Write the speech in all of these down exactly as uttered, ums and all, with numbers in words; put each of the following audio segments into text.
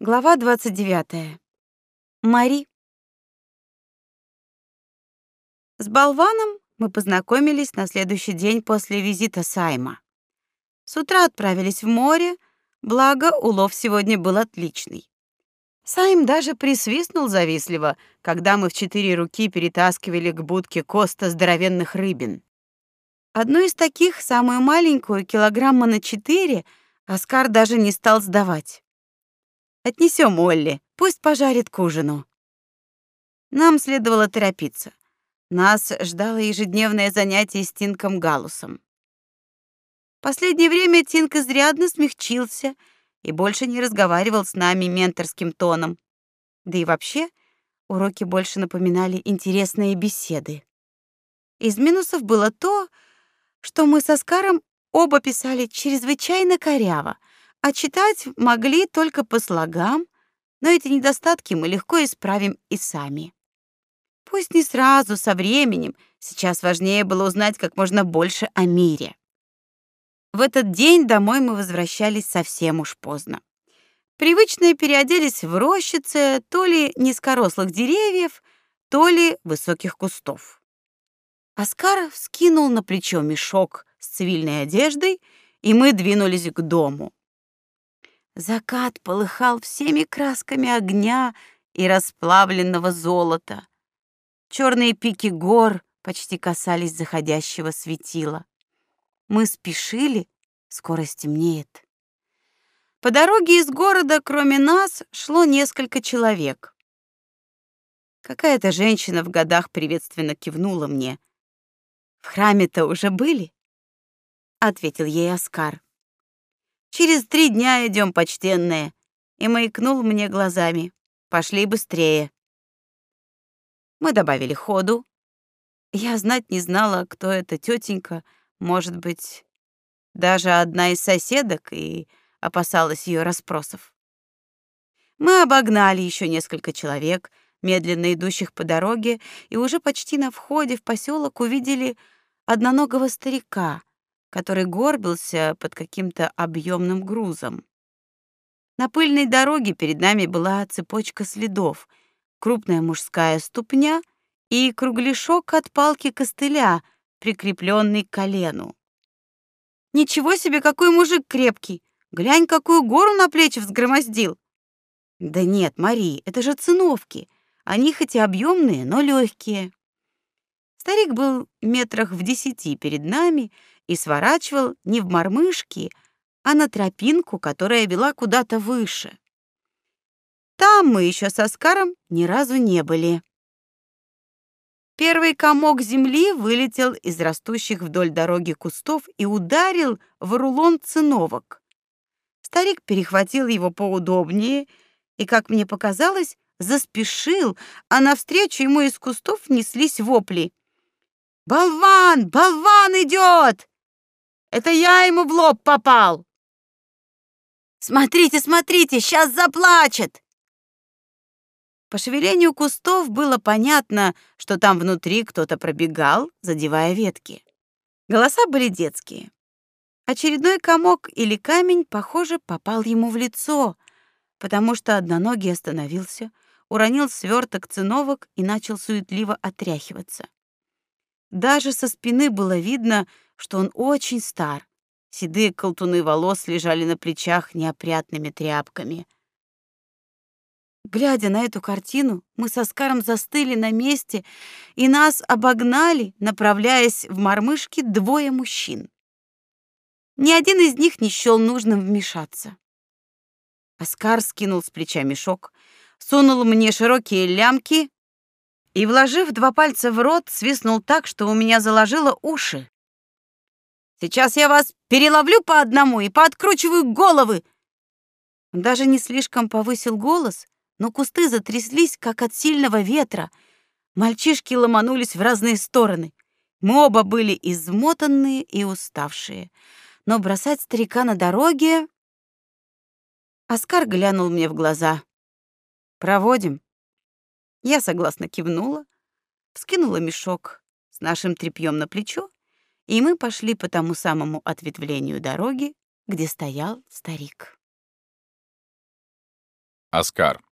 Глава двадцать девятая. Мари. С болваном мы познакомились на следующий день после визита Сайма. С утра отправились в море, благо улов сегодня был отличный. Сайм даже присвистнул завистливо, когда мы в четыре руки перетаскивали к будке Коста здоровенных рыбин. Одну из таких, самую маленькую, килограмма на четыре, Оскар даже не стал сдавать. Отнесем Олли, пусть пожарит к ужину. Нам следовало торопиться. Нас ждало ежедневное занятие с Тинком Галусом. Последнее время Тинк изрядно смягчился и больше не разговаривал с нами менторским тоном. Да и вообще, уроки больше напоминали интересные беседы. Из минусов было то, что мы с Оскаром оба писали чрезвычайно коряво, а читать могли только по слогам, но эти недостатки мы легко исправим и сами. Пусть не сразу, со временем, сейчас важнее было узнать как можно больше о мире. В этот день домой мы возвращались совсем уж поздно. Привычно переоделись в рощице то ли низкорослых деревьев, то ли высоких кустов. Оскар вскинул на плечо мешок с цивильной одеждой, и мы двинулись к дому. Закат полыхал всеми красками огня и расплавленного золота. Черные пики гор почти касались заходящего светила. Мы спешили, скоро стемнеет. По дороге из города, кроме нас, шло несколько человек. Какая-то женщина в годах приветственно кивнула мне. «В храме-то уже были?» — ответил ей Оскар. «Через три дня идем, почтенная», и маякнул мне глазами. «Пошли быстрее». Мы добавили ходу. Я знать не знала, кто эта тетенька, может быть, даже одна из соседок, и опасалась ее расспросов. Мы обогнали еще несколько человек, медленно идущих по дороге, и уже почти на входе в поселок увидели одноногого старика, который горбился под каким-то объемным грузом. На пыльной дороге перед нами была цепочка следов, крупная мужская ступня и кругляшок от палки костыля, прикрепленный к колену. Ничего себе, какой мужик крепкий! Глянь, какую гору на плечи взгромоздил! Да нет, Мари, это же циновки. Они хоть и объемные, но легкие. Старик был метрах в десяти перед нами и сворачивал не в мормышки, а на тропинку, которая вела куда-то выше. Там мы еще с Оскаром ни разу не были. Первый комок земли вылетел из растущих вдоль дороги кустов и ударил в рулон циновок. Старик перехватил его поудобнее и, как мне показалось, заспешил, а навстречу ему из кустов неслись вопли. «Болван! Болван идет! Это я ему в лоб попал! Смотрите, смотрите, сейчас заплачет!» По шевелению кустов было понятно, что там внутри кто-то пробегал, задевая ветки. Голоса были детские. Очередной комок или камень, похоже, попал ему в лицо, потому что одноногий остановился, уронил сверток циновок и начал суетливо отряхиваться. Даже со спины было видно, что он очень стар. Седые колтуны волос лежали на плечах неопрятными тряпками. Глядя на эту картину, мы с Оскаром застыли на месте, и нас обогнали, направляясь в мормышки, двое мужчин. Ни один из них не счёл нужным вмешаться. Оскар скинул с плеча мешок, сунул мне широкие лямки и, вложив два пальца в рот, свистнул так, что у меня заложило уши. «Сейчас я вас переловлю по одному и пооткручиваю головы!» Он даже не слишком повысил голос, но кусты затряслись, как от сильного ветра. Мальчишки ломанулись в разные стороны. Мы оба были измотанные и уставшие. Но бросать старика на дороге... Оскар глянул мне в глаза. «Проводим?» Я согласно кивнула, вскинула мешок с нашим тряпьем на плечо, и мы пошли по тому самому ответвлению дороги, где стоял старик. Оскар.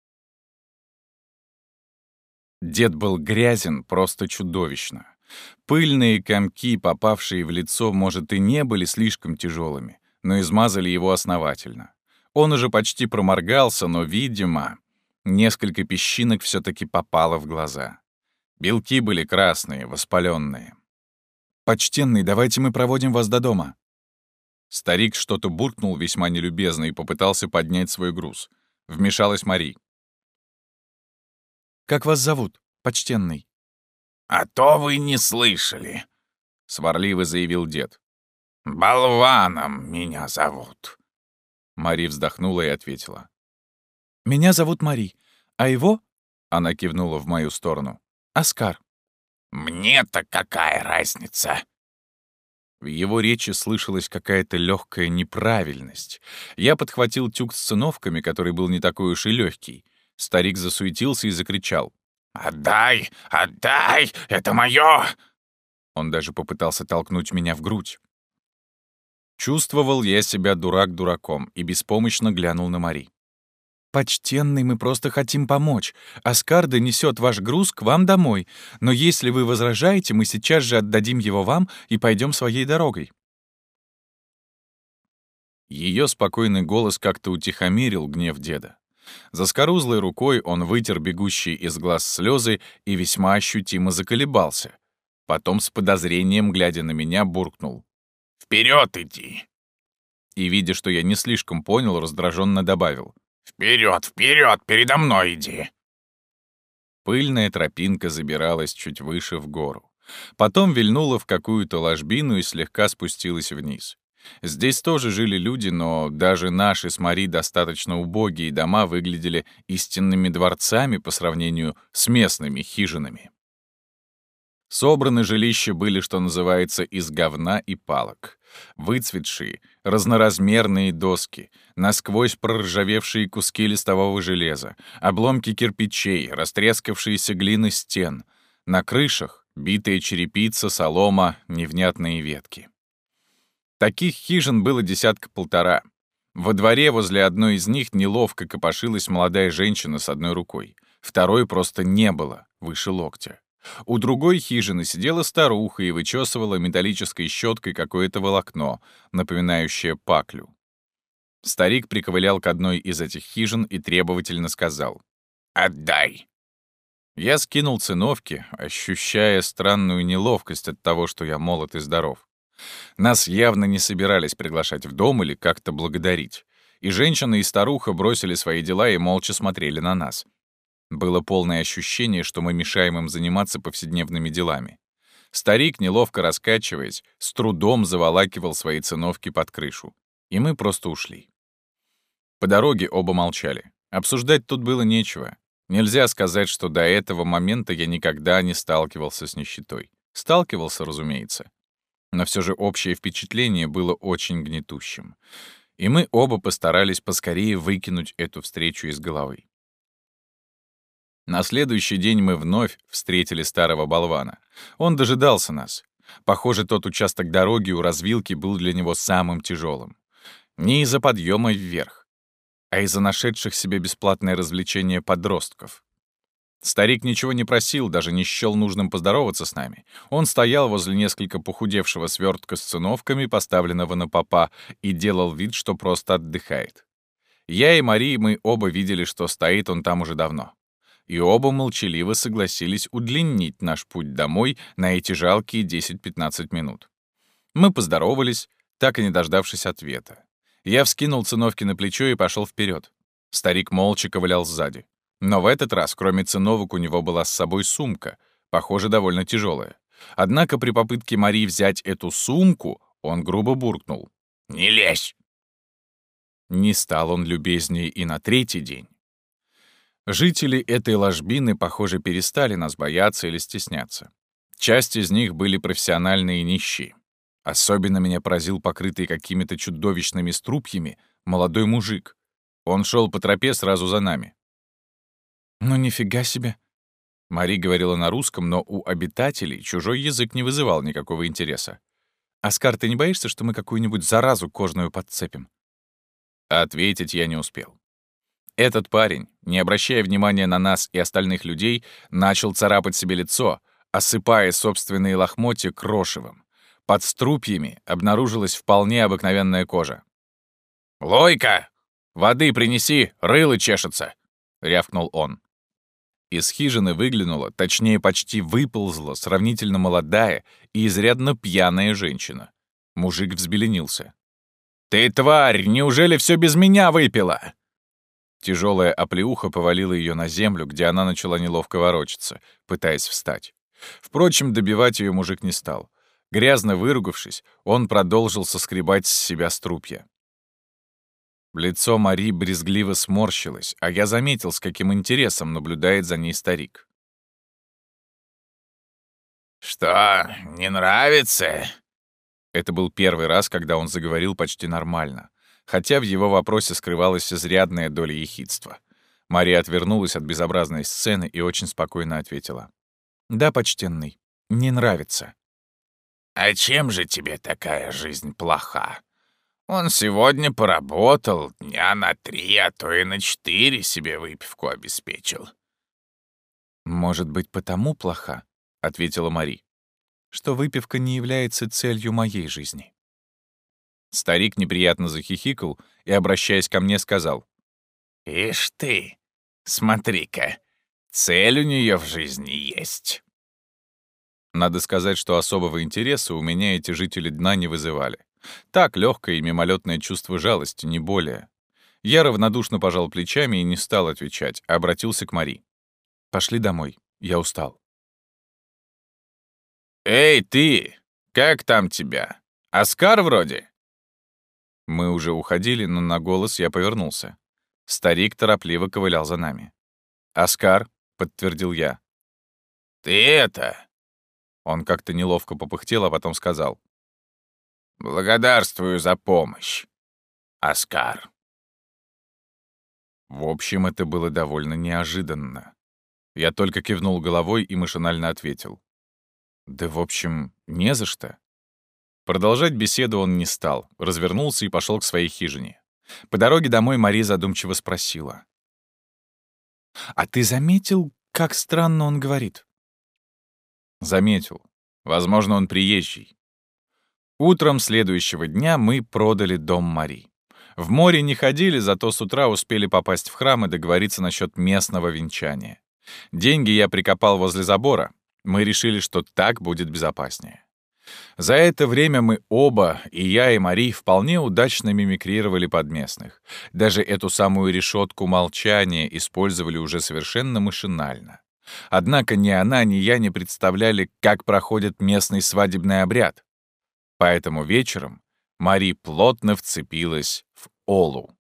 Дед был грязен просто чудовищно. Пыльные комки, попавшие в лицо, может, и не были слишком тяжелыми, но измазали его основательно. Он уже почти проморгался, но, видимо, несколько песчинок все-таки попало в глаза. Белки были красные, воспаленные. «Почтенный, давайте мы проводим вас до дома». Старик что-то буркнул весьма нелюбезно и попытался поднять свой груз. Вмешалась Мари. «Как вас зовут, почтенный?» «А то вы не слышали», — сварливо заявил дед. «Болваном меня зовут». Мари вздохнула и ответила. «Меня зовут Мари, а его...» — она кивнула в мою сторону. «Оскар». «Мне-то какая разница?» В его речи слышалась какая-то легкая неправильность. Я подхватил тюк с циновками, который был не такой уж и легкий. Старик засуетился и закричал. «Отдай! Отдай! Это мое!» Он даже попытался толкнуть меня в грудь. Чувствовал я себя дурак дураком и беспомощно глянул на Мари. «Почтенный, мы просто хотим помочь. Оскар донесет ваш груз к вам домой. Но если вы возражаете, мы сейчас же отдадим его вам и пойдем своей дорогой». Ее спокойный голос как-то утихомирил гнев деда. Заскорузлой рукой он вытер бегущие из глаз слезы и весьма ощутимо заколебался. Потом с подозрением, глядя на меня, буркнул. «Вперед иди!» И, видя, что я не слишком понял, раздраженно добавил. «Вперед, вперед, передо мной иди!» Пыльная тропинка забиралась чуть выше в гору. Потом вильнула в какую-то ложбину и слегка спустилась вниз. Здесь тоже жили люди, но даже наши с Мари достаточно убогие дома выглядели истинными дворцами по сравнению с местными хижинами. Собраны жилища были, что называется, из говна и палок. Выцветшие, разноразмерные доски, насквозь проржавевшие куски листового железа, обломки кирпичей, растрескавшиеся глины стен. На крышах — битая черепица, солома, невнятные ветки. Таких хижин было десятка-полтора. Во дворе возле одной из них неловко копошилась молодая женщина с одной рукой. Второй просто не было, выше локтя. У другой хижины сидела старуха и вычесывала металлической щеткой какое-то волокно, напоминающее паклю. Старик приковылял к одной из этих хижин и требовательно сказал: «Отдай!» Я скинул циновки, ощущая странную неловкость от того, что я молод и здоров. Нас явно не собирались приглашать в дом или как-то благодарить. И женщина, и старуха бросили свои дела и молча смотрели на нас. Было полное ощущение, что мы мешаем им заниматься повседневными делами. Старик, неловко раскачиваясь, с трудом заволакивал свои циновки под крышу. И мы просто ушли. По дороге оба молчали. Обсуждать тут было нечего. Нельзя сказать, что до этого момента я никогда не сталкивался с нищетой. Сталкивался, разумеется. Но все же общее впечатление было очень гнетущим. И мы оба постарались поскорее выкинуть эту встречу из головы. На следующий день мы вновь встретили старого болвана. Он дожидался нас. Похоже, тот участок дороги у развилки был для него самым тяжелым. Не из-за подъема вверх, а из-за нашедших себе бесплатное развлечение подростков. Старик ничего не просил, даже не счёл нужным поздороваться с нами. Он стоял возле несколько похудевшего свертка с циновками, поставленного на попа, и делал вид, что просто отдыхает. Я и Мари, мы оба видели, что стоит он там уже давно. И оба молчаливо согласились удлинить наш путь домой на эти жалкие десять-пятнадцать минут. Мы поздоровались, так и не дождавшись ответа. Я вскинул циновки на плечо и пошел вперед. Старик молча ковылял сзади. Но в этот раз, кроме циновок, у него была с собой сумка, похоже, довольно тяжелая. Однако при попытке Мари взять эту сумку он грубо буркнул: «Не лезь!» Не стал он любезнее и на третий день. Жители этой ложбины, похоже, перестали нас бояться или стесняться. Часть из них были профессиональные нищие. Особенно меня поразил покрытый какими-то чудовищными струпьями молодой мужик. Он шел по тропе сразу за нами. «Ну нифига себе!» Мари говорила на русском, но у обитателей чужой язык не вызывал никакого интереса. «Оскар, ты не боишься, что мы какую-нибудь заразу кожную подцепим?» Ответить я не успел. Этот парень, не обращая внимания на нас и остальных людей, начал царапать себе лицо, осыпая собственные лохмотья крошевом. Под струпьями обнаружилась вполне обыкновенная кожа. «Лойка! Воды принеси, рыло чешется!» — рявкнул он. Из хижины выглянула, точнее, почти выползла сравнительно молодая и изрядно пьяная женщина. Мужик взбеленился. «Ты, тварь, неужели все без меня выпила?» Тяжелая оплеуха повалила ее на землю, где она начала неловко ворочаться, пытаясь встать. Впрочем, добивать ее мужик не стал. Грязно выругавшись, он продолжил соскребать с себя струпья. Лицо Мари брезгливо сморщилось, а я заметил, с каким интересом наблюдает за ней старик. «Что, не нравится?» Это был первый раз, когда он заговорил почти нормально, хотя в его вопросе скрывалась изрядная доля ехидства. Мария отвернулась от безобразной сцены и очень спокойно ответила. «Да, почтенный, не нравится». «А чем же тебе такая жизнь плоха? Он сегодня поработал дня на три, а то и на четыре себе выпивку обеспечил». «Может быть, потому плоха?» — ответила Мари, «что выпивка не является целью моей жизни». Старик неприятно захихикал и, обращаясь ко мне, сказал. «Ишь ты, смотри-ка, цель у нее в жизни есть». Надо сказать, что особого интереса у меня эти жители дна не вызывали. Так, легкое и мимолетное чувство жалости, не более. Я равнодушно пожал плечами и не стал отвечать, а обратился к Мари. «Пошли домой, я устал». «Эй, ты! Как там тебя? Оскар вроде?» Мы уже уходили, но на голос я повернулся. Старик торопливо ковылял за нами. «Оскар», — подтвердил я. «Ты это...» Он как-то неловко попыхтел, а потом сказал. «Благодарствую за помощь, Оскар». В общем, это было довольно неожиданно. Я только кивнул головой и машинально ответил. Да, в общем, не за что. Продолжать беседу он не стал, развернулся и пошел к своей хижине. По дороге домой Мари задумчиво спросила. «А ты заметил, как странно он говорит?» Заметил. Возможно, он приезжий. Утром следующего дня мы продали дом Мари. В море не ходили, зато с утра успели попасть в храм и договориться насчет местного венчания. Деньги я прикопал возле забора. Мы решили, что так будет безопаснее. За это время мы оба, и я, и Мари, вполне удачно мимикрировали под местных. Даже эту самую решетку молчания использовали уже совершенно машинально. Однако ни она, ни я не представляли, как проходит местный свадебный обряд. Поэтому вечером Мари плотно вцепилась в Олу.